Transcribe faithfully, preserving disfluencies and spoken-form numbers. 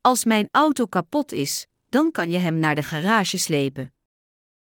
Als mijn auto kapot is, dan kan je hem naar de garage slepen.